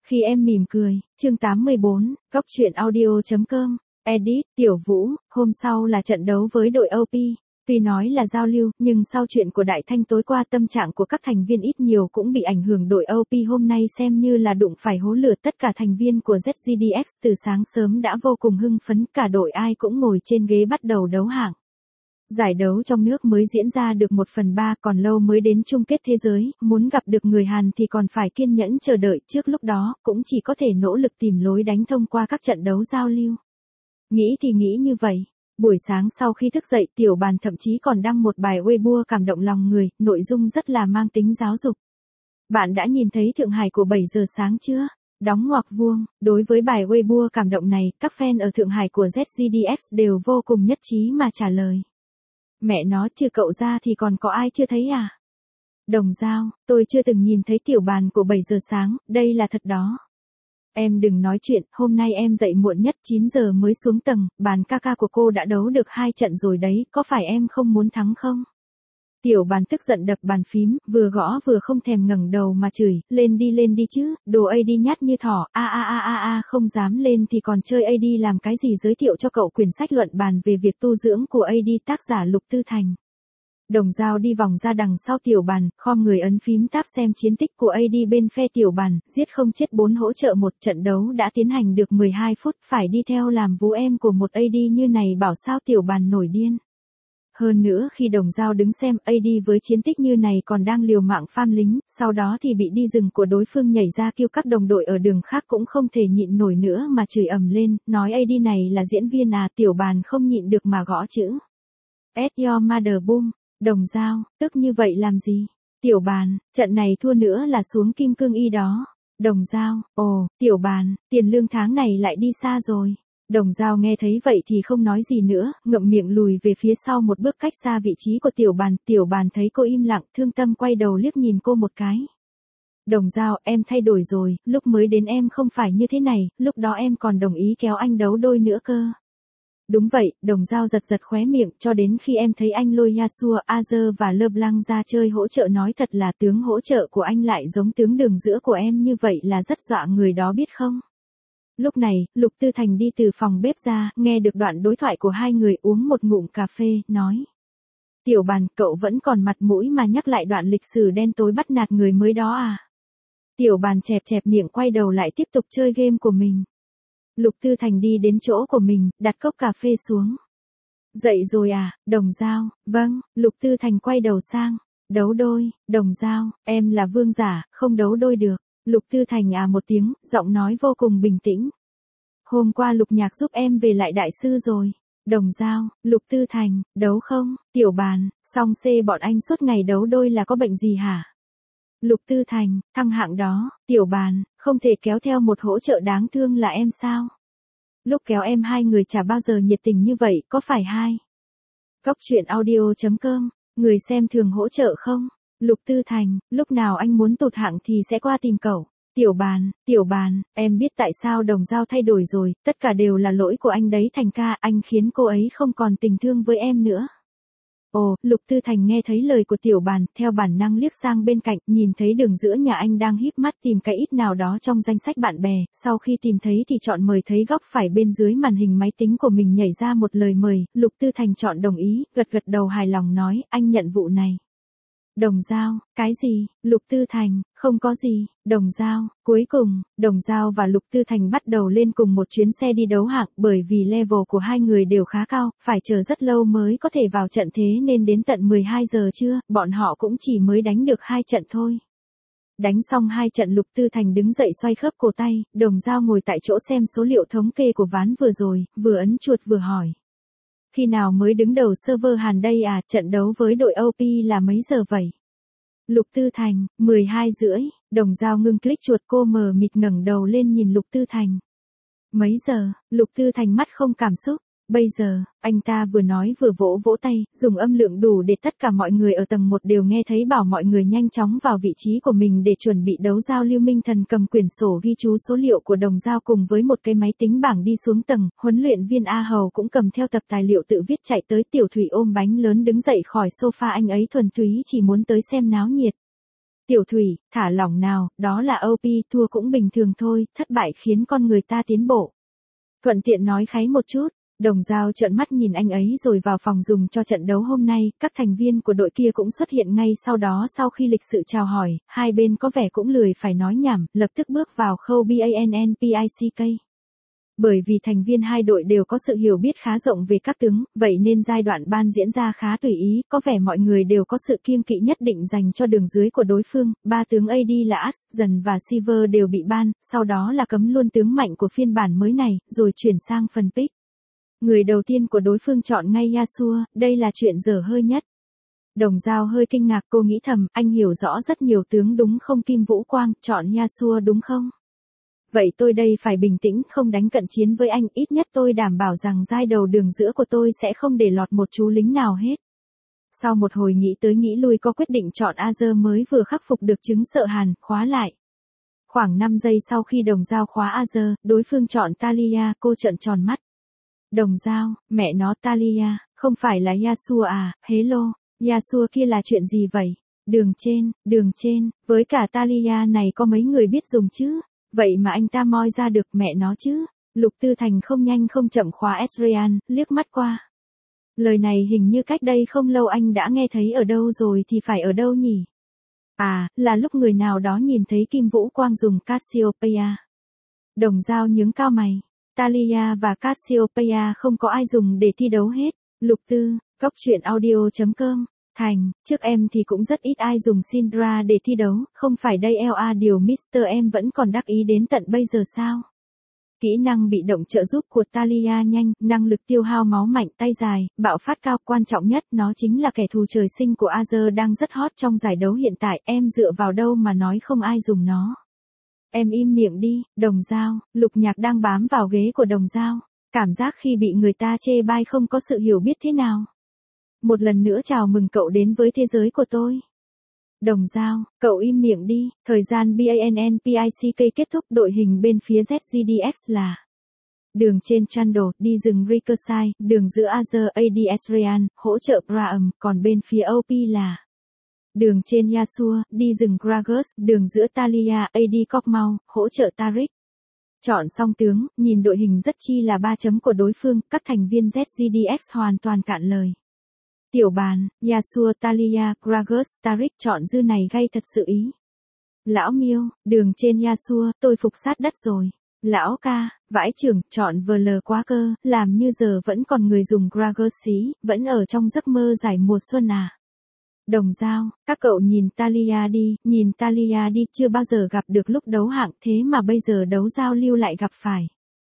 Khi em mỉm cười, chương 84, Góc truyện audio.com, edit, Tiểu Vũ, hôm sau là trận đấu với đội OP. Tuy nói là giao lưu, nhưng sau chuyện của Đại Thanh tối qua tâm trạng của các thành viên ít nhiều cũng bị ảnh hưởng. Đội OP hôm nay xem như là đụng phải hố lửa, tất cả thành viên của ZGDX từ sáng sớm đã vô cùng hưng phấn, cả đội ai cũng ngồi trên ghế bắt đầu đấu hạng. Giải đấu trong nước mới diễn ra được 1/3, còn lâu mới đến chung kết thế giới, muốn gặp được người Hàn thì còn phải kiên nhẫn chờ đợi, trước lúc đó cũng chỉ có thể nỗ lực tìm lối đánh thông qua các trận đấu giao lưu. Nghĩ thì nghĩ như vậy. Buổi sáng sau khi thức dậy, Tiểu Bàn thậm chí còn đăng một bài Weibo cảm động lòng người, nội dung rất là mang tính giáo dục. Bạn đã nhìn thấy Thượng Hải của 7 giờ sáng chưa? Đóng ngoặc vuông, đối với bài Weibo cảm động này, các fan ở Thượng Hải của ZGDX đều vô cùng nhất trí mà trả lời. Mẹ nó, trừ cậu ra thì còn có ai chưa thấy à? Đồng Dao, tôi chưa từng nhìn thấy Tiểu Bàn của 7 giờ sáng, đây là thật đó. Em đừng nói chuyện, hôm nay em dậy muộn nhất 9 giờ mới xuống tầng, bàn ca ca của cô đã đấu được 2 trận rồi đấy, có phải em không muốn thắng không? Tiểu Bàn tức giận đập bàn phím, vừa gõ vừa không thèm ngẩng đầu mà chửi, lên đi chứ, đồ AD nhát như thỏ, không dám lên thì còn chơi AD làm cái gì? Giới thiệu cho cậu quyển sách luận bàn về việc tu dưỡng của AD, tác giả Lục Tư Thành. Đồng Dao đi vòng ra đằng sau Tiểu Bàn, khom người ấn phím tab xem chiến tích của AD bên phe Tiểu Bàn, giết không chết 4 hỗ trợ 1, trận đấu đã tiến hành được 12 phút, phải đi theo làm vú em của một AD như này bảo sao Tiểu Bàn nổi điên. Hơn nữa khi Đồng Dao đứng xem AD với chiến tích như này còn đang liều mạng farm lính, sau đó thì bị đi rừng của đối phương nhảy ra kêu các đồng đội ở đường khác cũng không thể nhịn nổi nữa mà chửi ầm lên, nói AD này là diễn viên à? Tiểu Bàn không nhịn được mà gõ chữ. At your mother boom. Đồng Dao, tức như vậy làm gì? Tiểu Bàn, trận này thua nữa là xuống kim cương y đó. Đồng Dao, ồ, Tiểu Bàn, tiền lương tháng này lại đi xa rồi. Đồng Dao nghe thấy vậy thì không nói gì nữa, ngậm miệng lùi về phía sau một bước cách xa vị trí của Tiểu Bàn. Tiểu Bàn thấy cô im lặng, thương tâm quay đầu liếc nhìn cô một cái. Đồng Dao, em thay đổi rồi, lúc mới đến em không phải như thế này, lúc đó em còn đồng ý kéo anh đấu đôi nữa cơ. Đúng vậy, Đồng Dao giật khóe miệng, cho đến khi em thấy anh lôi Yasuo, Azure và LeBlanc ra chơi hỗ trợ, nói thật là tướng hỗ trợ của anh lại giống tướng đường giữa của em, như vậy là rất dọa người đó biết không? Lúc này, Lục Tư Thành đi từ phòng bếp ra, nghe được đoạn đối thoại của hai người, uống một ngụm cà phê, nói. Tiểu Bàn, cậu vẫn còn mặt mũi mà nhắc lại đoạn lịch sử đen tối bắt nạt người mới đó à? Tiểu Bàn chẹp miệng quay đầu lại tiếp tục chơi game của mình. Lục Tư Thành đi đến chỗ của mình, đặt cốc cà phê xuống. Dậy rồi à, Đồng Dao? Vâng, Lục Tư Thành quay đầu sang. Đấu đôi, Đồng Dao, em là vương giả, không đấu đôi được. Lục Tư Thành một tiếng, giọng nói vô cùng bình tĩnh. Hôm qua Lục Nhạc giúp em về lại đại sư rồi. Đồng Dao, Lục Tư Thành, đấu không? Tiểu Bàn, song C bọn anh suốt ngày đấu đôi là có bệnh gì hả? Lục Tư Thành, thăng hạng đó. Tiểu Bàn, không thể kéo theo một hỗ trợ đáng thương là em sao? Lúc kéo em hai người chả bao giờ nhiệt tình như vậy, có phải hai? Góc truyện audio.com, người xem thường hỗ trợ không? Lục Tư Thành, lúc nào anh muốn tụt hạng thì sẽ qua tìm cậu. Tiểu Bàn, em biết tại sao Đồng Dao thay đổi rồi, tất cả đều là lỗi của anh đấy Thành ca, anh khiến cô ấy không còn tình thương với em nữa. Ồ, Lục Tư Thành nghe thấy lời của Tiểu Bàn, theo bản năng liếc sang bên cạnh, nhìn thấy đường giữa nhà anh đang híp mắt tìm cái ít nào đó trong danh sách bạn bè, sau khi tìm thấy thì chọn mời, thấy góc phải bên dưới màn hình máy tính của mình nhảy ra một lời mời, Lục Tư Thành chọn đồng ý, gật đầu hài lòng nói, anh nhận vụ này. Đồng Dao, cái gì? Lục Tư Thành, không có gì. Đồng Dao, cuối cùng, Đồng Dao và Lục Tư Thành bắt đầu lên cùng một chuyến xe đi đấu hạng, bởi vì level của hai người đều khá cao, phải chờ rất lâu mới có thể vào trận, thế nên đến tận 12 giờ trưa, bọn họ cũng chỉ mới đánh được 2 trận thôi. Đánh xong 2 trận Lục Tư Thành đứng dậy xoay khớp cổ tay, Đồng Dao ngồi tại chỗ xem số liệu thống kê của ván vừa rồi, vừa ấn chuột vừa hỏi. Khi nào mới đứng đầu server Hàn đây à, trận đấu với đội OP là mấy giờ vậy? Lục Tư Thành, 12:30, Đồng Dao ngưng click chuột, cô mờ mịt ngẩng đầu lên nhìn Lục Tư Thành. Mấy giờ? Lục Tư Thành mắt không cảm xúc. Bây giờ, anh ta vừa nói vừa vỗ tay, dùng âm lượng đủ để tất cả mọi người ở tầng 1 đều nghe thấy, bảo mọi người nhanh chóng vào vị trí của mình để chuẩn bị đấu. Giao Lưu Minh Thần cầm quyển sổ ghi chú số liệu của Đồng Dao cùng với một cái máy tính bảng đi xuống tầng, huấn luyện viên A Hầu cũng cầm theo tập tài liệu tự viết chạy tới, Tiểu Thủy ôm bánh lớn đứng dậy khỏi sofa, anh ấy thuần túy chỉ muốn tới xem náo nhiệt. Tiểu Thủy, thả lỏng nào, đó là OP, thua cũng bình thường thôi, thất bại khiến con người ta tiến bộ. Thuận tiện nói kháy một chút. Đồng Dao trợn mắt nhìn anh ấy rồi vào phòng dùng cho trận đấu hôm nay, các thành viên của đội kia cũng xuất hiện ngay sau đó sau khi lịch sự chào hỏi, hai bên có vẻ cũng lười phải nói nhảm, lập tức bước vào khâu BANNPICK. Bởi vì thành viên hai đội đều có sự hiểu biết khá rộng về các tướng, vậy nên giai đoạn ban diễn ra khá tùy ý, có vẻ mọi người đều có sự kiêng kỵ nhất định dành cho đường dưới của đối phương, ba tướng AD là Ashen và Silver đều bị ban, sau đó là cấm luôn tướng mạnh của phiên bản mới này, rồi chuyển sang phần pick. Người đầu tiên của đối phương chọn ngay Yasuo, đây là chuyện dở hơi nhất. Đồng Dao hơi kinh ngạc, cô nghĩ thầm, anh hiểu rõ rất nhiều tướng đúng không Kim Vũ Quang, chọn Yasuo đúng không? Vậy tôi đây phải bình tĩnh, không đánh cận chiến với anh, ít nhất tôi đảm bảo rằng giai đầu đường giữa của tôi sẽ không để lọt một chú lính nào hết. Sau một hồi nghĩ tới nghĩ lui có quyết định chọn Azure mới vừa khắc phục được chứng sợ hàn, khóa lại. Khoảng 5 giây sau khi Đồng Dao khóa Azure, đối phương chọn Talia, cô trợn tròn mắt. Đồng Dao, mẹ nó Talia, không phải là Yasuo à, hello, Yasuo kia là chuyện gì vậy? Đường trên, với cả Talia này có mấy người biết dùng chứ? Vậy mà anh ta moi ra được mẹ nó chứ. Lục Tư Thành không nhanh không chậm khóa Ezreal, liếc mắt qua. Lời này hình như cách đây không lâu anh đã nghe thấy ở đâu rồi thì phải ở đâu nhỉ? À, là lúc người nào đó nhìn thấy Kim Vũ Quang dùng Cassiopeia. Đồng Dao nhướng cao mày. Talia và Cassiopeia không có ai dùng để thi đấu hết. Lục Tư, Cóc Truyện Audio.com. Thành, trước em thì cũng rất ít ai dùng Syndra để thi đấu, không phải đây LA điều Mr. em vẫn còn đắc ý đến tận bây giờ sao? Kỹ năng bị động trợ giúp của Talia nhanh, năng lực tiêu hao máu mạnh, tay dài, bạo phát cao, quan trọng nhất nó chính là kẻ thù trời sinh của Azure đang rất hot trong giải đấu hiện tại, em dựa vào đâu mà nói không ai dùng nó? Em im miệng đi, Đồng Dao. Lục Nhạc đang bám vào ghế của Đồng Dao, cảm giác khi bị người ta chê bai không có sự hiểu biết thế nào. Một lần nữa chào mừng cậu đến với thế giới của tôi. Đồng Dao, cậu im miệng đi, thời gian BANNPICK kết thúc, đội hình bên phía ZGDX là đường trên Trundle, đi rừng Ricochet, đường giữa Azure AD Ezreal, hỗ trợ Braum, còn bên phía OP là đường trên Yasuo, đi rừng Gragas, đường giữa Talia, AD Cogmau, hỗ trợ Taric. Chọn xong tướng, nhìn đội hình rất chi là 3 chấm của đối phương, các thành viên ZGDX hoàn toàn cạn lời. Tiểu bàn, Yasuo, Talia, Gragas, Taric chọn dư này gay thật sự ý. Lão Miêu, đường trên Yasuo, tôi phục sát đất rồi. Lão ca, vãi trưởng, chọn VL quá cơ, làm như giờ vẫn còn người dùng Gragas xí, vẫn ở trong giấc mơ giải mùa xuân à. Đồng Dao, các cậu nhìn Talia đi, chưa bao giờ gặp được lúc đấu hạng thế mà bây giờ đấu giao lưu lại gặp phải.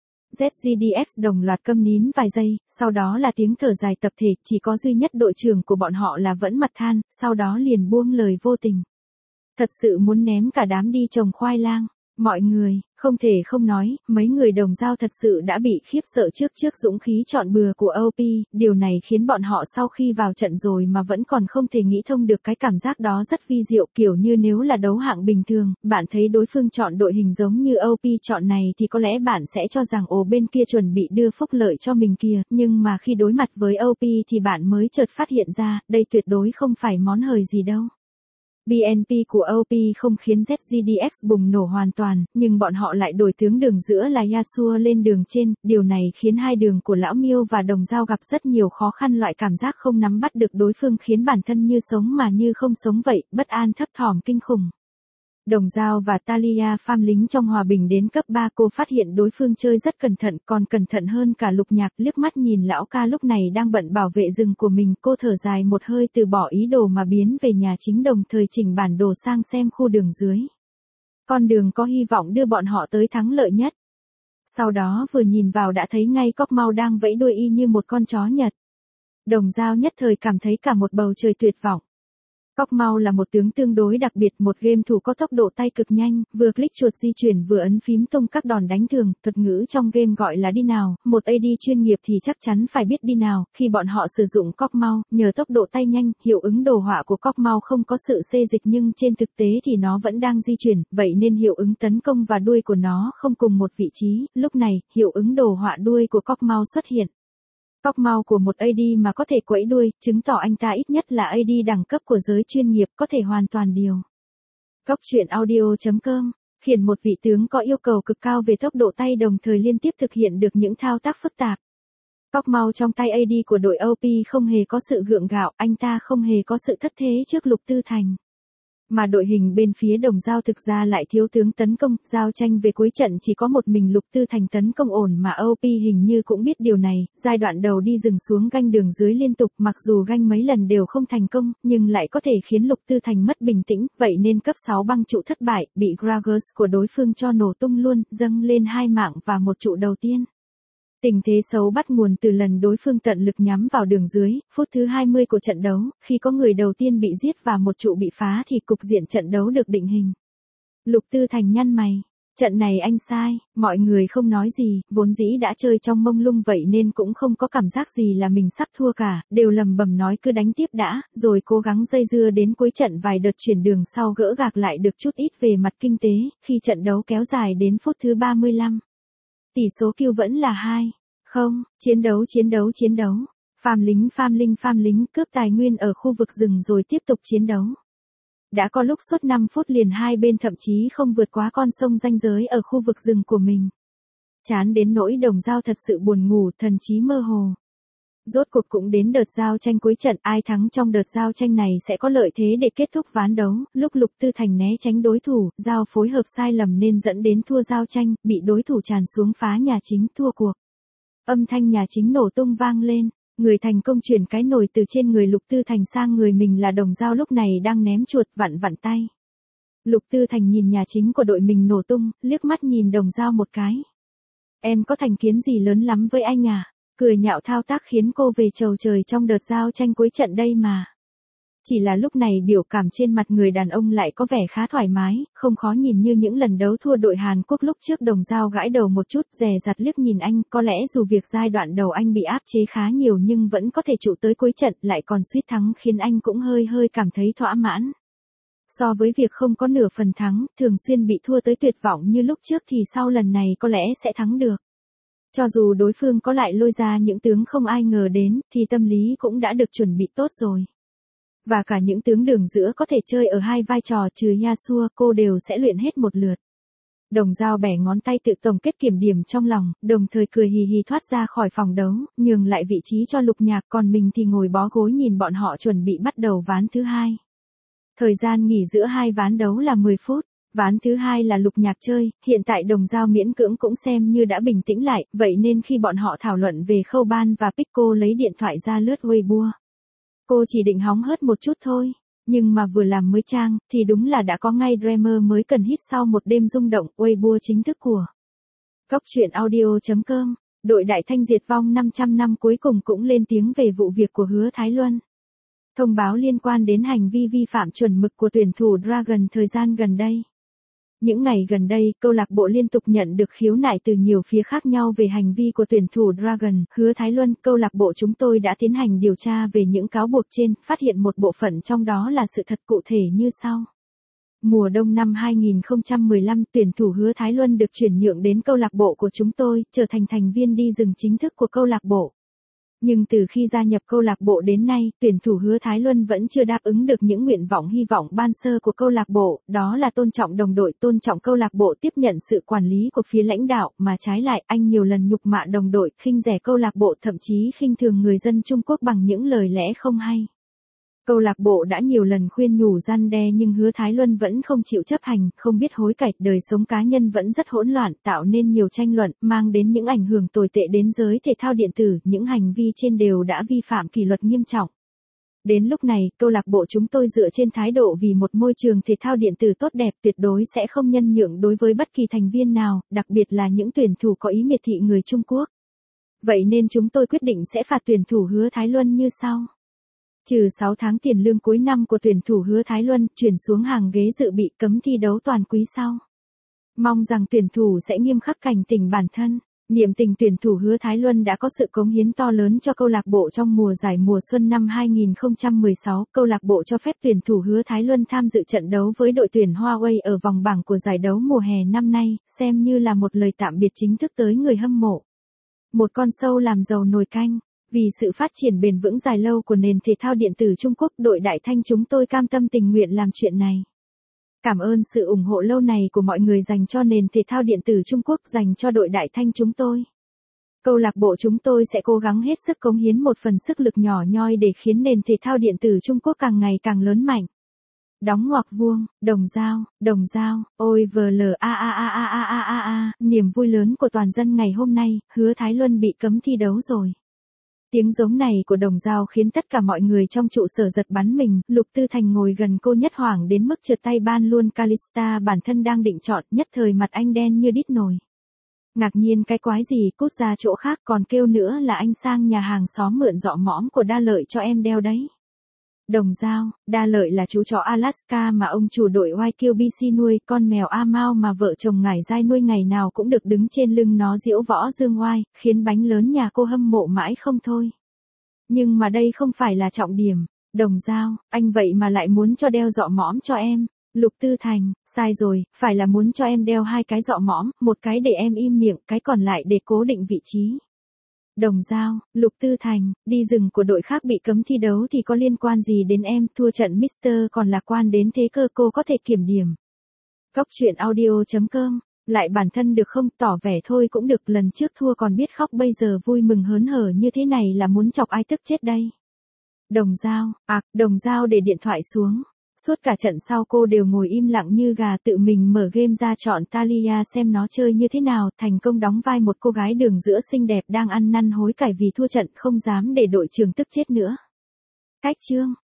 ZGDX đồng loạt câm nín vài giây, sau đó là tiếng thở dài tập thể, chỉ có duy nhất đội trưởng của bọn họ là vẫn mặt than, sau đó liền buông lời vô tình. Thật sự muốn ném cả đám đi trồng khoai lang. Mọi người, không thể không nói, mấy người Đồng Dao thật sự đã bị khiếp sợ trước dũng khí chọn bừa của OP, điều này khiến bọn họ sau khi vào trận rồi mà vẫn còn không thể nghĩ thông được cái cảm giác đó rất vi diệu, kiểu như nếu là đấu hạng bình thường, bạn thấy đối phương chọn đội hình giống như OP chọn này thì có lẽ bạn sẽ cho rằng ồ bên kia chuẩn bị đưa phúc lợi cho mình kìa, nhưng mà khi đối mặt với OP thì bạn mới chợt phát hiện ra, đây tuyệt đối không phải món hời gì đâu. BNP của OP không khiến ZGDX bùng nổ hoàn toàn, nhưng bọn họ lại đổi tướng đường giữa là Yasuo lên đường trên, điều này khiến hai đường của Lão Miêu và Đồng Dao gặp rất nhiều khó khăn, loại cảm giác không nắm bắt được đối phương khiến bản thân như sống mà như không sống vậy, bất an thấp thỏm kinh khủng. Đồng Dao và Talia farm lính trong hòa bình đến cấp 3, cô phát hiện đối phương chơi rất cẩn thận, còn cẩn thận hơn cả Lục Nhạc, liếc mắt nhìn lão ca lúc này đang bận bảo vệ rừng của mình, cô thở dài một hơi từ bỏ ý đồ mà biến về nhà chính, đồng thời chỉnh bản đồ sang xem khu đường dưới. Con đường có hy vọng đưa bọn họ tới thắng lợi nhất. Sau đó vừa nhìn vào đã thấy ngay Cogmau đang vẫy đuôi y như một con chó Nhật. Đồng Dao nhất thời cảm thấy cả một bầu trời tuyệt vọng. Cogmau là một tướng tương đối đặc biệt, một game thủ có tốc độ tay cực nhanh, vừa click chuột di chuyển vừa ấn phím tung các đòn đánh thường, thuật ngữ trong game gọi là đi nào, một AD chuyên nghiệp thì chắc chắn phải biết đi nào, khi bọn họ sử dụng Cogmau, nhờ tốc độ tay nhanh, hiệu ứng đồ họa của Cogmau không có sự xê dịch nhưng trên thực tế thì nó vẫn đang di chuyển, vậy nên hiệu ứng tấn công và đuôi của nó không cùng một vị trí, lúc này, hiệu ứng đồ họa đuôi của Cogmau xuất hiện. Cogmau của một AD mà có thể quẫy đuôi, chứng tỏ anh ta ít nhất là AD đẳng cấp của giới chuyên nghiệp, có thể hoàn toàn điều Cóc truyện audio.com, khiển một vị tướng có yêu cầu cực cao về tốc độ tay đồng thời liên tiếp thực hiện được những thao tác phức tạp. Cóc mau trong tay AD của đội OP không hề có sự gượng gạo, anh ta không hề có sự thất thế trước Lục Tư Thành. Mà đội hình bên phía Đồng Dao thực ra lại thiếu tướng tấn công, giao tranh về cuối trận chỉ có một mình Lục Tư Thành tấn công ổn mà OP hình như cũng biết điều này, giai đoạn đầu đi dừng xuống ganh đường dưới liên tục, mặc dù ganh mấy lần đều không thành công, nhưng lại có thể khiến Lục Tư Thành mất bình tĩnh, vậy nên cấp 6 băng trụ thất bại, bị Gragas của đối phương cho nổ tung luôn, dâng lên 2 mạng và một trụ đầu tiên. Tình thế xấu bắt nguồn từ lần đối phương tận lực nhắm vào đường dưới, phút thứ 20 của trận đấu, khi có người đầu tiên bị giết và một trụ bị phá thì cục diện trận đấu được định hình. Lục Tư Thành nhăn mày, trận này anh sai, mọi người không nói gì, vốn dĩ đã chơi trong mông lung vậy nên cũng không có cảm giác gì là mình sắp thua cả, đều lầm bầm nói cứ đánh tiếp đã, rồi cố gắng dây dưa đến cuối trận vài đợt chuyển đường sau gỡ gạc lại được chút ít về mặt kinh tế, khi trận đấu kéo dài đến phút thứ 35. Tỷ số kill vẫn là 2-0, chiến đấu. Phàm lính cướp tài nguyên ở khu vực rừng rồi tiếp tục chiến đấu. Đã có lúc suốt 5 phút liền hai bên thậm chí không vượt quá con sông ranh giới ở khu vực rừng của mình. Chán đến nỗi Đồng Dao thật sự buồn ngủ, thần trí mơ hồ. Rốt cuộc cũng đến đợt giao tranh cuối trận, ai thắng trong đợt giao tranh này sẽ có lợi thế để kết thúc ván đấu, lúc Lục Tư Thành né tránh đối thủ, giao phối hợp sai lầm nên dẫn đến thua giao tranh, bị đối thủ tràn xuống phá nhà chính thua cuộc. Âm thanh nhà chính nổ tung vang lên, người thành công chuyển cái nồi từ trên người Lục Tư Thành sang người mình là Đồng Dao lúc này đang ném chuột vặn tay. Lục Tư Thành nhìn nhà chính của đội mình nổ tung, liếc mắt nhìn Đồng Dao một cái. Em có thành kiến gì lớn lắm với anh à? Cười nhạo thao tác khiến cô về chầu trời trong đợt giao tranh cuối trận đây mà. Chỉ là lúc này biểu cảm trên mặt người đàn ông lại có vẻ khá thoải mái, không khó nhìn như những lần đấu thua đội Hàn Quốc lúc trước. Đồng Dao gãi đầu một chút, dè dặt liếc nhìn anh, có lẽ dù việc giai đoạn đầu anh bị áp chế khá nhiều nhưng vẫn có thể trụ tới cuối trận lại còn suýt thắng khiến anh cũng hơi cảm thấy thỏa mãn. So với việc không có nửa phần thắng, thường xuyên bị thua tới tuyệt vọng như lúc trước thì sau lần này có lẽ sẽ thắng được. Cho dù đối phương có lại lôi ra những tướng không ai ngờ đến, thì tâm lý cũng đã được chuẩn bị tốt rồi. Và cả những tướng đường giữa có thể chơi ở hai vai trò trừ Yasuo, cô đều sẽ luyện hết một lượt. Đồng Dao bẻ ngón tay tự tổng kết kiểm điểm trong lòng, đồng thời cười hì hì thoát ra khỏi phòng đấu, nhường lại vị trí cho Lục Nhạc, còn mình thì ngồi bó gối nhìn bọn họ chuẩn bị bắt đầu ván thứ hai. Thời gian nghỉ giữa hai ván đấu là 10 phút. Ván thứ hai là Lục Nhạc chơi, hiện tại Đồng Dao miễn cưỡng cũng xem như đã bình tĩnh lại, vậy nên khi bọn họ thảo luận về khâu ban và pick cô lấy điện thoại ra lướt Weibo. Cô chỉ định hóng hớt một chút thôi, nhưng mà vừa làm mới trang, thì đúng là đã có ngay Dreamer mới cần hit sau một đêm rung động. Weibo chính thức của Cóc truyện audio.com, đội Đại Thanh diệt vong 500 năm cuối cùng cũng lên tiếng về vụ việc của Hứa Thái Luân. Thông báo liên quan đến hành vi vi phạm chuẩn mực của tuyển thủ Dragon thời gian gần đây. Những ngày gần đây, câu lạc bộ liên tục nhận được khiếu nại từ nhiều phía khác nhau về hành vi của tuyển thủ Dragon, Hứa Thái Luân. Câu lạc bộ chúng tôi đã tiến hành điều tra về những cáo buộc trên, phát hiện một bộ phận trong đó là sự thật cụ thể như sau. Mùa đông năm 2015, tuyển thủ Hứa Thái Luân được chuyển nhượng đến câu lạc bộ của chúng tôi, trở thành thành viên đi rừng chính thức của câu lạc bộ. Nhưng từ khi gia nhập câu lạc bộ đến nay, tuyển thủ Hứa Thái Luân vẫn chưa đáp ứng được những nguyện vọng hy vọng ban sơ của câu lạc bộ, đó là tôn trọng đồng đội, tôn trọng câu lạc bộ, tiếp nhận sự quản lý của phía lãnh đạo, mà trái lại, anh nhiều lần nhục mạ đồng đội, khinh rẻ câu lạc bộ, thậm chí khinh thường người dân Trung Quốc bằng những lời lẽ không hay. Câu lạc bộ đã nhiều lần khuyên nhủ răn đe nhưng Hứa Thái Luân vẫn không chịu chấp hành, không biết hối cải, đời sống cá nhân vẫn rất hỗn loạn, tạo nên nhiều tranh luận, mang đến những ảnh hưởng tồi tệ đến giới thể thao điện tử, những hành vi trên đều đã vi phạm kỷ luật nghiêm trọng. Đến lúc này, câu lạc bộ chúng tôi dựa trên thái độ vì một môi trường thể thao điện tử tốt đẹp tuyệt đối sẽ không nhân nhượng đối với bất kỳ thành viên nào, đặc biệt là những tuyển thủ có ý miệt thị người Trung Quốc. Vậy nên chúng tôi quyết định sẽ phạt tuyển thủ Hứa Thái Luân như sau. Trừ 6 tháng tiền lương cuối năm của tuyển thủ Hứa Thái Luân, chuyển xuống hàng ghế dự bị, cấm thi đấu toàn quý sau. Mong rằng tuyển thủ sẽ nghiêm khắc cảnh tỉnh bản thân. Niệm tình tuyển thủ Hứa Thái Luân đã có sự cống hiến to lớn cho câu lạc bộ trong mùa giải mùa xuân năm 2016. Câu lạc bộ cho phép tuyển thủ Hứa Thái Luân tham dự trận đấu với đội tuyển Huawei ở vòng bảng của giải đấu mùa hè năm nay, xem như là một lời tạm biệt chính thức tới người hâm mộ. Một con sâu làm dầu nồi canh. Vì sự phát triển bền vững dài lâu của nền thể thao điện tử Trung Quốc, đội Đại Thanh chúng tôi cam tâm tình nguyện làm chuyện này. Cảm ơn sự ủng hộ lâu này của mọi người dành cho nền thể thao điện tử Trung Quốc, dành cho đội Đại Thanh chúng tôi. Câu lạc bộ chúng tôi sẽ cố gắng hết sức cống hiến một phần sức lực nhỏ nhoi để khiến nền thể thao điện tử Trung Quốc càng ngày càng lớn mạnh. Đóng ngoặc vuông, đồng dao, ôi niềm vui lớn của toàn dân ngày hôm nay, Hứa Thái Luân bị cấm thi đấu rồi. Tiếng giống này của đồng dao khiến tất cả mọi người trong trụ sở giật bắn mình, Lục Tư Thành ngồi gần cô nhất hoảng đến mức trượt tay ban luôn Calista bản thân đang định chọn, nhất thời mặt anh đen như đít nồi. Ngạc nhiên cái quái gì, cút ra chỗ khác, còn kêu nữa là anh sang nhà hàng xóm mượn dọ mõm của Đa Lợi cho em đeo đấy. Đồng dao, Đa Lợi là chú chó Alaska mà ông chủ đội YQBC nuôi, con mèo A Mao mà vợ chồng Ngải Giai nuôi ngày nào cũng được đứng trên lưng nó diễu võ dương oai, khiến bánh lớn nhà cô hâm mộ mãi không thôi. Nhưng mà đây không phải là trọng điểm. Đồng dao, anh vậy mà lại muốn cho đeo dọ mõm cho em. Lục Tư Thành, sai rồi, phải là muốn cho em đeo 2 cái dọ mõm, một cái để em im miệng, cái còn lại để cố định vị trí. Đồng dao, Lục Tư Thành, đi rừng của đội khác bị cấm thi đấu thì có liên quan gì đến em, thua trận Mister còn lạc quan đến thế cơ, cô có thể kiểm điểm. Góc truyện audio.com, lại bản thân được không, tỏ vẻ thôi cũng được, lần trước thua còn biết khóc bây giờ vui mừng hớn hở như thế này là muốn chọc ai tức chết đây. Đồng dao để điện thoại xuống. Suốt cả trận sau cô đều ngồi im lặng như gà, tự mình mở game ra chọn Thalia xem nó chơi như thế nào, thành công đóng vai một cô gái đường giữa xinh đẹp đang ăn năn hối cải vì thua trận, không dám để đội trưởng tức chết nữa. Cách chương